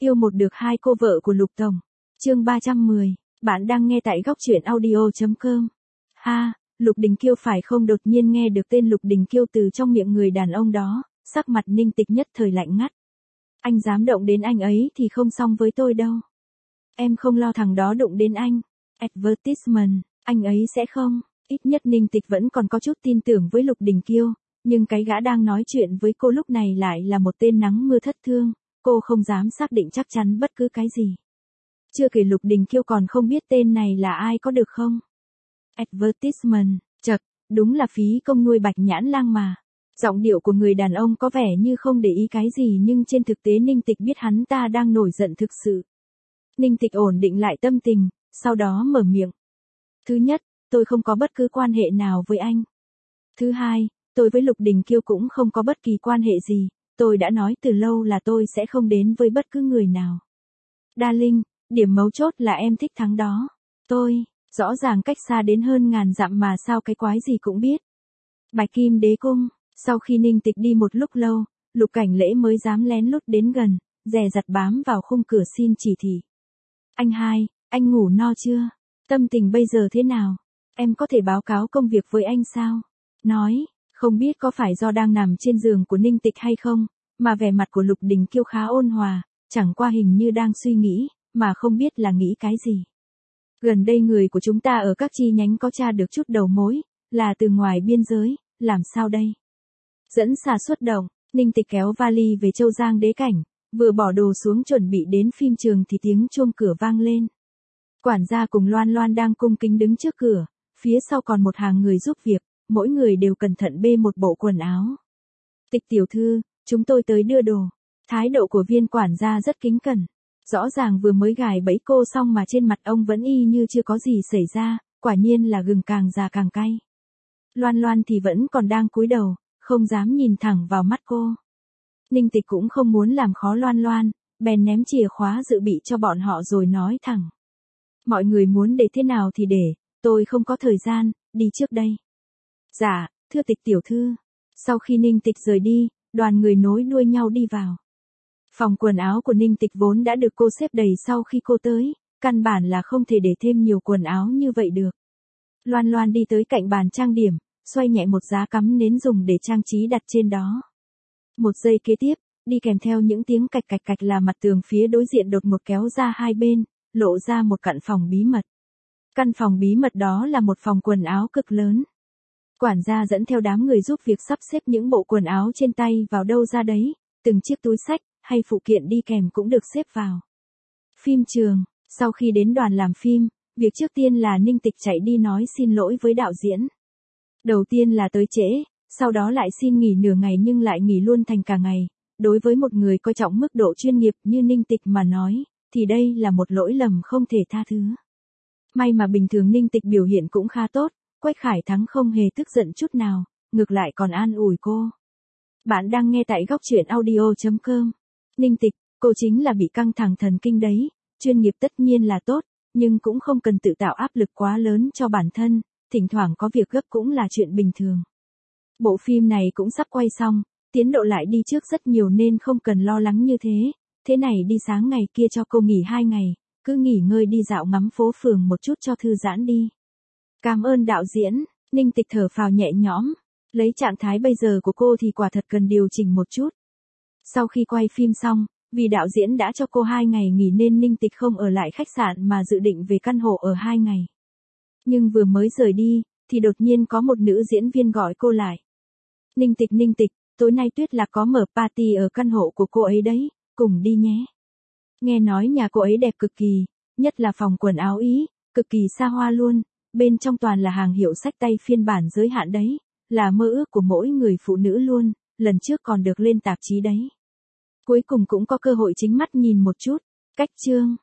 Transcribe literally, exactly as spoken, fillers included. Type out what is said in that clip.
Yêu một được hai cô vợ của Lục Tổng. Chương ba trăm mười. Bạn đang nghe tại góc truyện audio chấm com. Ha, Lục Đình Kiêu phải không? Đột nhiên nghe được tên Lục Đình Kiêu từ trong miệng người đàn ông đó, sắc mặt Ninh Tịch nhất thời lạnh ngắt. Anh dám động đến anh ấy thì không xong với tôi đâu. Em không lo thằng đó đụng đến anh. Advertisement, anh ấy sẽ không. Ít nhất Ninh Tịch vẫn còn có chút tin tưởng với Lục Đình Kiêu, nhưng cái gã đang nói chuyện với cô lúc này lại là một tên nắng mưa thất thương, cô không dám xác định chắc chắn bất cứ cái gì. Chưa kể Lục Đình Kiêu còn không biết tên này là ai có được không? Advertisement, chật, đúng là phí công nuôi bạch nhãn lang mà. Giọng điệu của người đàn ông có vẻ như không để ý cái gì nhưng trên thực tế Ninh Tịch biết hắn ta đang nổi giận thực sự. Ninh Tịch ổn định lại tâm tình, sau đó mở miệng. Thứ nhất, tôi không có bất cứ quan hệ nào với anh. Thứ hai, tôi với Lục Đình Kiêu cũng không có bất kỳ quan hệ gì, tôi đã nói từ lâu là tôi sẽ không đến với bất cứ người nào. Darling, điểm mấu chốt là em thích thằng đó. Tôi, rõ ràng cách xa đến hơn ngàn dặm mà sao cái quái gì cũng biết. Bạch Kim Đế Cung, sau khi Ninh Tịch đi một lúc lâu, Lục Cảnh Lễ mới dám lén lút đến gần, dè dặt bám vào khung cửa xin chỉ thị. Anh hai, anh ngủ no chưa? Tâm tình bây giờ thế nào? Em có thể báo cáo công việc với anh sao? Nói, không biết có phải do đang nằm trên giường của Ninh Tịch hay không, mà vẻ mặt của Lục Đình Kiêu khá ôn hòa, chẳng qua hình như đang suy nghĩ, mà không biết là nghĩ cái gì. Gần đây người của chúng ta ở các chi nhánh có tra được chút đầu mối, là từ ngoài biên giới, làm sao đây? Dẫn xà xuất động, Ninh Tịch kéo vali về Châu Giang Đế Cảnh, vừa bỏ đồ xuống chuẩn bị đến phim trường thì tiếng chuông cửa vang lên. Quản gia cùng Loan Loan đang cung kính đứng trước cửa, phía sau còn một hàng người giúp việc, mỗi người đều cẩn thận bê một bộ quần áo. Tịch tiểu thư, chúng tôi tới đưa đồ. Thái độ của viên quản gia rất kính cẩn. Rõ ràng vừa mới gài bẫy cô xong mà trên mặt ông vẫn y như chưa có gì xảy ra, quả nhiên là gừng càng già càng cay. Loan Loan thì vẫn còn đang cúi đầu, không dám nhìn thẳng vào mắt cô. Ninh Tịch cũng không muốn làm khó Loan Loan, bèn ném chìa khóa dự bị cho bọn họ rồi nói thẳng. Mọi người muốn để thế nào thì để, tôi không có thời gian, đi trước đây. Dạ, thưa Tịch tiểu thư. Sau khi Ninh Tịch rời đi, đoàn người nối đuôi nhau đi vào. Phòng quần áo của Ninh Tịch vốn đã được cô xếp đầy sau khi cô tới, căn bản là không thể để thêm nhiều quần áo như vậy được. Loan Loan đi tới cạnh bàn trang điểm, xoay nhẹ một giá cắm nến dùng để trang trí đặt trên đó. Một giây kế tiếp, đi kèm theo những tiếng cạch cạch cạch là mặt tường phía đối diện đột ngột kéo ra hai bên, lộ ra một căn phòng bí mật. Căn phòng bí mật đó là một phòng quần áo cực lớn. Quản gia dẫn theo đám người giúp việc sắp xếp những bộ quần áo trên tay vào đâu ra đấy, từng chiếc túi xách hay phụ kiện đi kèm cũng được xếp vào. Phim trường, sau khi đến đoàn làm phim, việc trước tiên là Ninh Tịch chạy đi nói xin lỗi với đạo diễn. Đầu tiên là tới trễ, sau đó lại xin nghỉ nửa ngày nhưng lại nghỉ luôn thành cả ngày. Đối với một người coi trọng mức độ chuyên nghiệp như Ninh Tịch mà nói, thì đây là một lỗi lầm không thể tha thứ. May mà bình thường Ninh Tịch biểu hiện cũng khá tốt, Quách Khải Thắng không hề tức giận chút nào, ngược lại còn an ủi cô. Bạn đang nghe tại góc truyện audio chấm com. Ninh Tịch, cô chính là bị căng thẳng thần kinh đấy, chuyên nghiệp tất nhiên là tốt, nhưng cũng không cần tự tạo áp lực quá lớn cho bản thân, thỉnh thoảng có việc gấp cũng là chuyện bình thường. Bộ phim này cũng sắp quay xong, tiến độ lại đi trước rất nhiều nên không cần lo lắng như thế, thế này đi sáng ngày kia cho cô nghỉ hai ngày, cứ nghỉ ngơi đi dạo ngắm phố phường một chút cho thư giãn đi. Cảm ơn đạo diễn, Ninh Tịch thở phào nhẹ nhõm, lấy trạng thái bây giờ của cô thì quả thật cần điều chỉnh một chút. Sau khi quay phim xong, vì đạo diễn đã cho cô hai ngày nghỉ nên Ninh Tịch không ở lại khách sạn mà dự định về căn hộ ở hai ngày. Nhưng vừa mới rời đi, thì đột nhiên có một nữ diễn viên gọi cô lại. Ninh Tịch Ninh Tịch, tối nay Tuyết Lạc có mở party ở căn hộ của cô ấy đấy, cùng đi nhé. Nghe nói nhà cô ấy đẹp cực kỳ, nhất là phòng quần áo Ý, cực kỳ xa hoa luôn, bên trong toàn là hàng hiệu xách tay phiên bản giới hạn đấy, là mơ ước của mỗi người phụ nữ luôn, lần trước còn được lên tạp chí đấy. Cuối cùng cũng có cơ hội chính mắt nhìn một chút. Cách chương